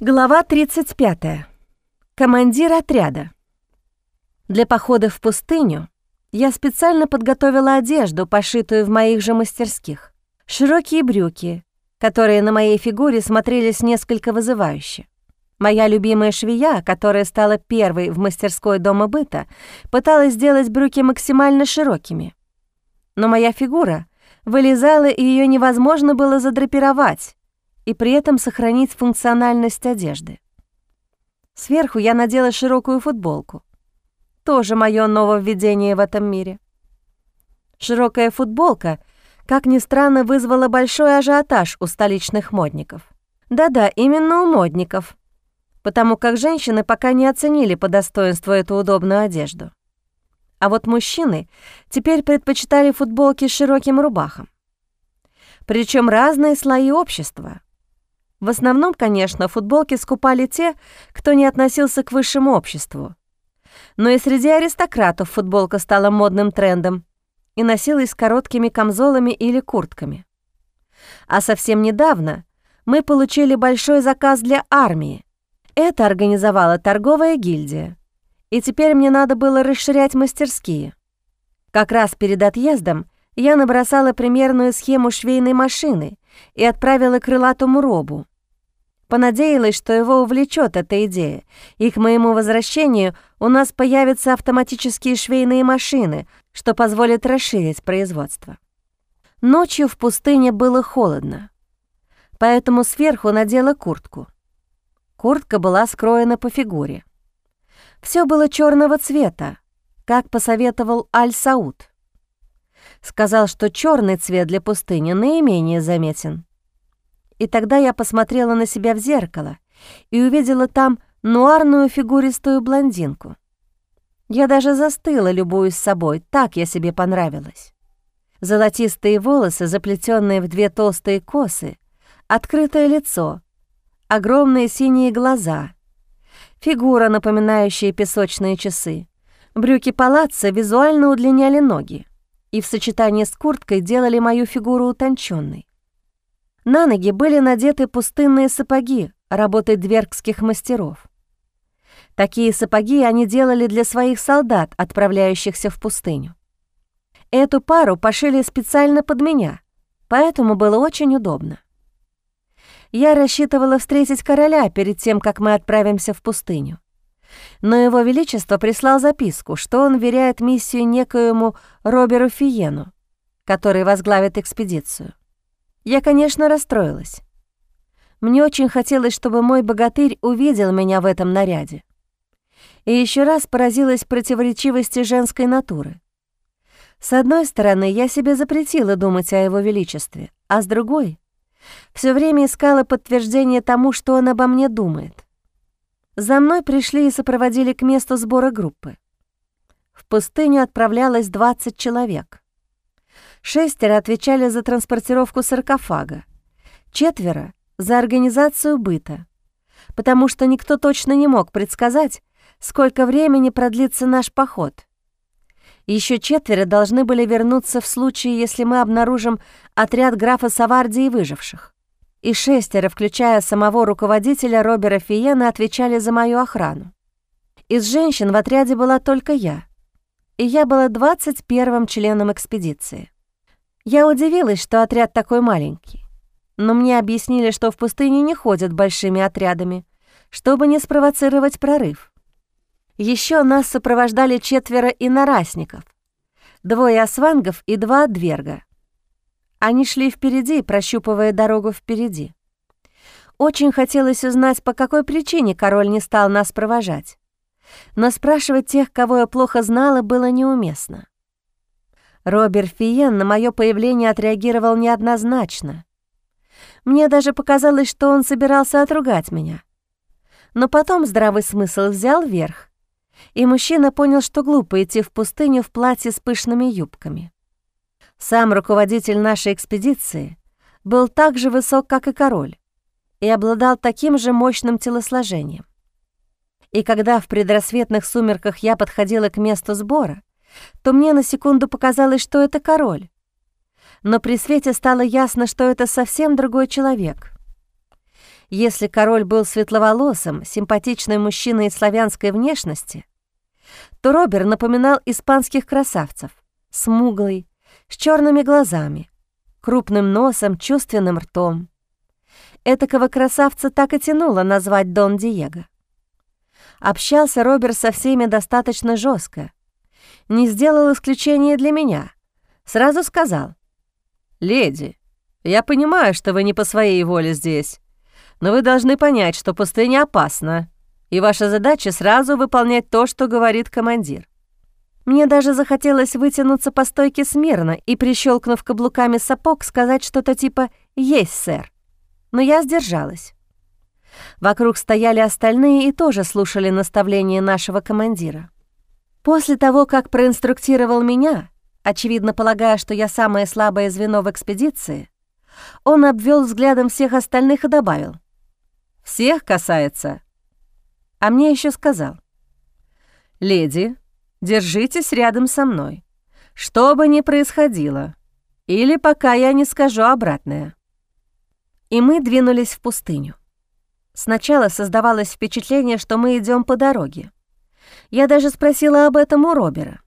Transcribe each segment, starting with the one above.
Глава 35. Командир отряда. Для похода в пустыню я специально подготовила одежду, пошитую в моих же мастерских. Широкие брюки, которые на моей фигуре смотрелись несколько вызывающе. Моя любимая швея, которая стала первой в мастерской дома быта, пыталась сделать брюки максимально широкими. Но моя фигура вылезала, и ее невозможно было задрапировать и при этом сохранить функциональность одежды. Сверху я надела широкую футболку. Тоже моё нововведение в этом мире. Широкая футболка, как ни странно, вызвала большой ажиотаж у столичных модников. Да-да, именно у модников, потому как женщины пока не оценили по достоинству эту удобную одежду. А вот мужчины теперь предпочитали футболки с широким рубахом. Причём разные слои общества. В основном, конечно, футболки скупали те, кто не относился к высшему обществу. Но и среди аристократов футболка стала модным трендом и носилась с короткими камзолами или куртками. А совсем недавно мы получили большой заказ для армии. Это организовала торговая гильдия, и теперь мне надо было расширять мастерские. Как раз перед отъездом я набросала примерную схему швейной машины и отправила крылатому Робу. Понадеялась, что его увлечет эта идея, и к моему возвращению у нас появятся автоматические швейные машины, что позволит расширить производство. Ночью в пустыне было холодно, поэтому сверху надела куртку. Куртка была скроена по фигуре. Все было черного цвета, как посоветовал Аль-Сауд. Сказал, что черный цвет для пустыни наименее заметен. И тогда я посмотрела на себя в зеркало и увидела там нуарную фигуристую блондинку. Я даже застыла, любуясь собой, так я себе понравилась. Золотистые волосы, заплетенные в две толстые косы, открытое лицо, огромные синие глаза, фигура, напоминающая песочные часы. Брюки палаццо визуально удлиняли ноги и в сочетании с курткой делали мою фигуру утонченной. На ноги были надеты пустынные сапоги работы двергских мастеров. Такие сапоги они делали для своих солдат, отправляющихся в пустыню. Эту пару пошили специально под меня, поэтому было очень удобно. Я рассчитывала встретить короля перед тем, как мы отправимся в пустыню. Но его величество прислал записку, что он веряет миссию некоему Роберу Фиену, который возглавит экспедицию. Я, конечно, расстроилась. Мне очень хотелось, чтобы мой богатырь увидел меня в этом наряде. И еще раз поразилась противоречивости женской натуры. С одной стороны, я себе запретила думать о его величестве, а с другой — все время искала подтверждение тому, что он обо мне думает. За мной пришли и сопроводили к месту сбора группы. В пустыню отправлялось 20 человек. 6 отвечали за транспортировку саркофага, 4 — за организацию быта, потому что никто точно не мог предсказать, сколько времени продлится наш поход. Еще 4 должны были вернуться в случае, если мы обнаружим отряд графа Савардии выживших. И 6, включая самого руководителя Робера Фиена, отвечали за мою охрану. Из женщин в отряде была только я, и я была 21-м членом экспедиции. Я удивилась, что отряд такой маленький, но мне объяснили, что в пустыне не ходят большими отрядами, чтобы не спровоцировать прорыв. Еще нас сопровождали 4 инорасников, 2 асвангов и 2 дверга. Они шли впереди, прощупывая дорогу впереди. Очень хотелось узнать, по какой причине король не стал нас провожать, но спрашивать тех, кого я плохо знала, было неуместно. Робер Фиен на мое появление отреагировал неоднозначно. Мне даже показалось, что он собирался отругать меня. Но потом здравый смысл взял верх, и мужчина понял, что глупо идти в пустыню в платье с пышными юбками. Сам руководитель нашей экспедиции был так же высок, как и король, и обладал таким же мощным телосложением. И когда в предрассветных сумерках я подходила к месту сбора, то мне на секунду показалось, что это король. Но при свете стало ясно, что это совсем другой человек. Если король был светловолосым, симпатичным мужчиной славянской внешности, то Робер напоминал испанских красавцев, смуглый, с черными глазами, крупным носом, чувственным ртом. Этакого красавца так и тянуло назвать Дон Диего. Общался Робер со всеми достаточно жестко, не сделал исключения для меня, сразу сказал: «Леди, я понимаю, что вы не по своей воле здесь, но вы должны понять, что пустыня опасна, и ваша задача сразу выполнять то, что говорит командир». Мне даже захотелось вытянуться по стойке смирно и, прищелкнув каблуками сапог, сказать что-то типа «Есть, сэр». Но я сдержалась. Вокруг стояли остальные и тоже слушали наставления нашего командира. После того, как проинструктировал меня, очевидно полагая, что я самое слабое звено в экспедиции, он обвел взглядом всех остальных и добавил: «Всех касается». А мне еще сказал: «Леди, держитесь рядом со мной, что бы ни происходило, или пока я не скажу обратное». И мы двинулись в пустыню. Сначала создавалось впечатление, что мы идем по дороге. Я даже спросила об этом у Робера.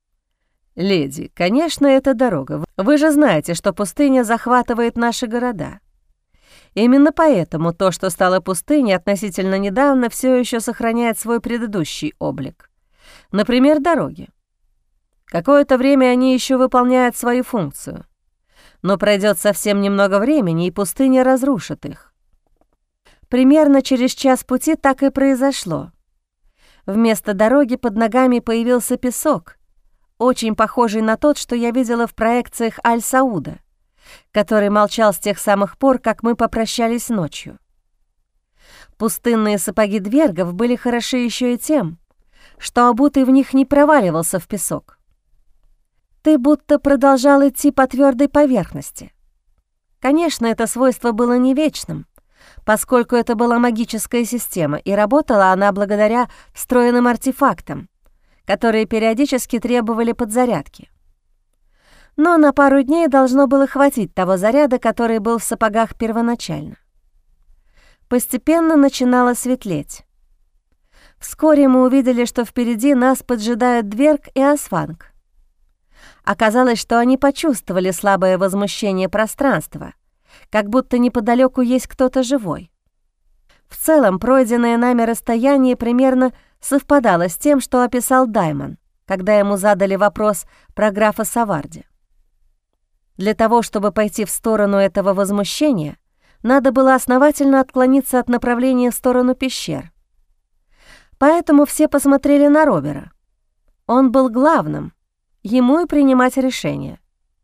«Леди, конечно, это дорога. Вы же знаете, что пустыня захватывает наши города. Именно поэтому то, что стало пустыней относительно недавно, все еще сохраняет свой предыдущий облик. Например, дороги. Какое-то время они еще выполняют свою функцию, но пройдет совсем немного времени, и пустыня разрушит их. Примерно через час пути так и произошло. Вместо дороги под ногами появился песок, очень похожий на тот, что я видела в проекциях Аль-Сауда, который молчал с тех самых пор, как мы попрощались ночью. Пустынные сапоги двергов были хороши еще и тем, что обутый в них не проваливался в песок. Ты будто продолжал идти по твердой поверхности. Конечно, это свойство было не вечным, поскольку это была магическая система, и работала она благодаря встроенным артефактам, которые периодически требовали подзарядки. Но на пару дней должно было хватить того заряда, который был в сапогах первоначально. Постепенно начинало светлеть. Вскоре мы увидели, что впереди нас поджидают Дверг и Асфанг. Оказалось, что они почувствовали слабое возмущение пространства, как будто неподалеку есть кто-то живой. В целом, пройденное нами расстояние примерно совпадало с тем, что описал Даймон, когда ему задали вопрос про графа Саварди. Для того, чтобы пойти в сторону этого возмущения, надо было основательно отклониться от направления в сторону пещер. Поэтому все посмотрели на Робера. Он был главным, ему и принимать решение.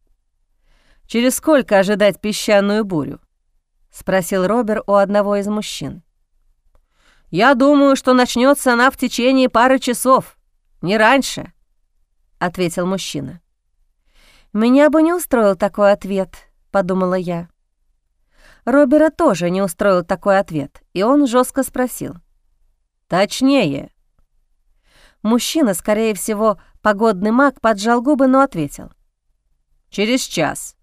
«Через сколько ожидать песчаную бурю?» — спросил Робер у одного из мужчин. «Я думаю, что начнется она в течение пары часов, не раньше», — ответил мужчина. «Меня бы не устроил такой ответ», — подумала я. Робера тоже не устроил такой ответ, и он жестко спросил: «Точнее». Мужчина, скорее всего, погодный маг, поджал губы, но ответил: «Через час».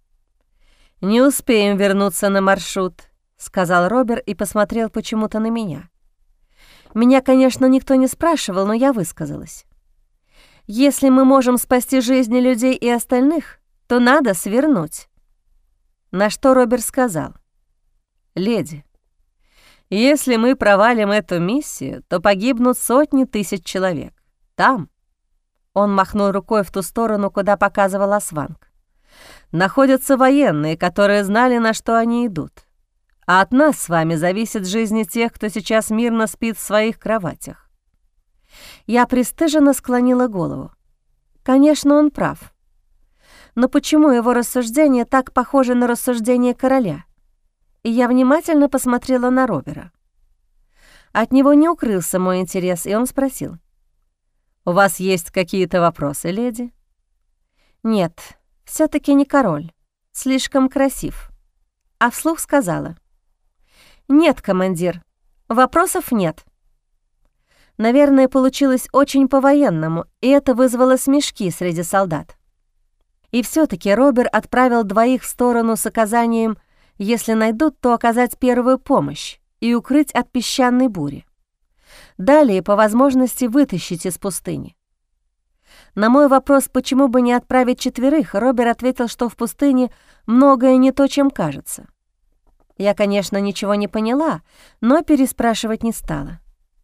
«Не успеем вернуться на маршрут», — сказал Робер и посмотрел почему-то на меня. Меня, конечно, никто не спрашивал, но я высказалась. «Если мы можем спасти жизни людей и остальных, то надо свернуть». На что Робер сказал: «Леди, если мы провалим эту миссию, то погибнут сотни тысяч человек. Там...» Он махнул рукой в ту сторону, куда показывал Асванг. «Находятся военные, которые знали, на что они идут. А от нас с вами зависит жизнь тех, кто сейчас мирно спит в своих кроватях». Я пристыженно склонила голову. Конечно, он прав. Но почему его рассуждения так похожи на рассуждения короля? И я внимательно посмотрела на Робера. От него не укрылся мой интерес, и он спросил: «У вас есть какие-то вопросы, леди?» «Нет, все-таки не король. Слишком красив». А вслух сказала: «Нет, командир, вопросов нет». Наверное, получилось очень по-военному, и это вызвало смешки среди солдат. И все-таки Робер отправил двоих в сторону с указанием Если найдут, то оказать первую помощь и укрыть от песчаной бури. Далее, по возможности, вытащить из пустыни. На мой вопрос, почему бы не отправить 4, Робер ответил, что в пустыне многое не то, чем кажется. Я, конечно, ничего не поняла, но переспрашивать не стала.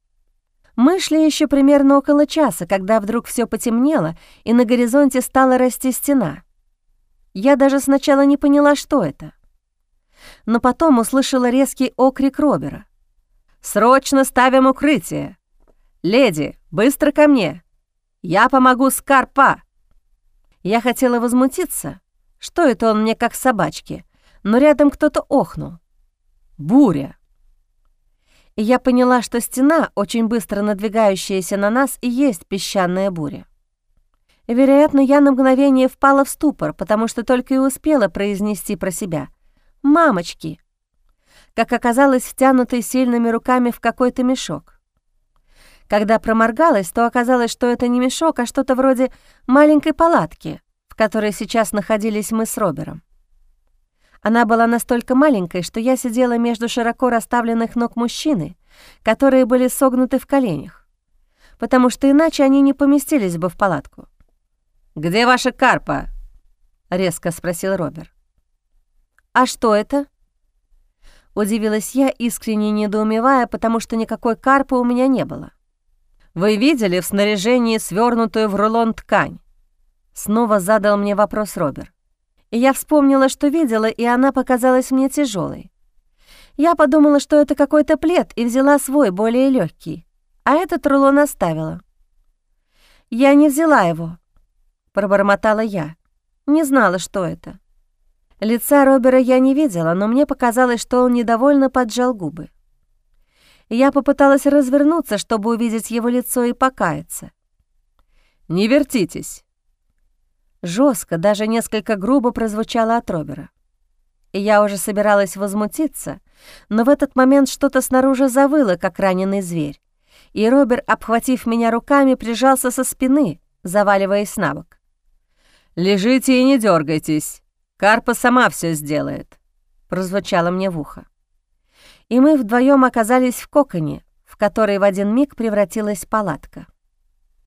Мы шли еще примерно около часа, когда вдруг все потемнело, и на горизонте стала расти стена. Я даже сначала не поняла, что это. Но потом услышала резкий окрик Робера. «Срочно ставим укрытие! Леди, быстро ко мне! Я помогу Скарпа!» Я хотела возмутиться, что это он мне как собачки, но рядом кто-то охнул. «Буря!» И я поняла, что стена, очень быстро надвигающаяся на нас, и есть песчаная буря. Вероятно, я на мгновение впала в ступор, потому что только и успела произнести про себя «мамочки», как оказалось, втянутой сильными руками в какой-то мешок. Когда проморгалась, то оказалось, что это не мешок, а что-то вроде маленькой палатки, в которой сейчас находились мы с Робером. Она была настолько маленькой, что я сидела между широко расставленных ног мужчины, которые были согнуты в коленях, потому что иначе они не поместились бы в палатку. «Где ваша карпа?» — резко спросил Робер. «А что это?» Удивилась я, искренне недоумевая, потому что никакой карпы у меня не было. «Вы видели в снаряжении свернутую в рулон ткань?» Снова задал мне вопрос Робер. И я вспомнила, что видела, и она показалась мне тяжелой. Я подумала, что это какой-то плед, и взяла свой, более легкий, а этот рулон оставила. «Я не взяла его», — пробормотала я. Не знала, что это. Лица Робера я не видела, но мне показалось, что он недовольно поджал губы. Я попыталась развернуться, чтобы увидеть его лицо и покаяться. «Не вертитесь!» Жестко, даже несколько грубо прозвучало от Робера. И я уже собиралась возмутиться, но в этот момент что-то снаружи завыло, как раненый зверь, и Робер, обхватив меня руками, прижался со спины, заваливаясь на бок. «Лежите и не дергайтесь, карпа сама все сделает», — прозвучало мне в ухо. И мы вдвоем оказались в коконе, в который в один миг превратилась палатка.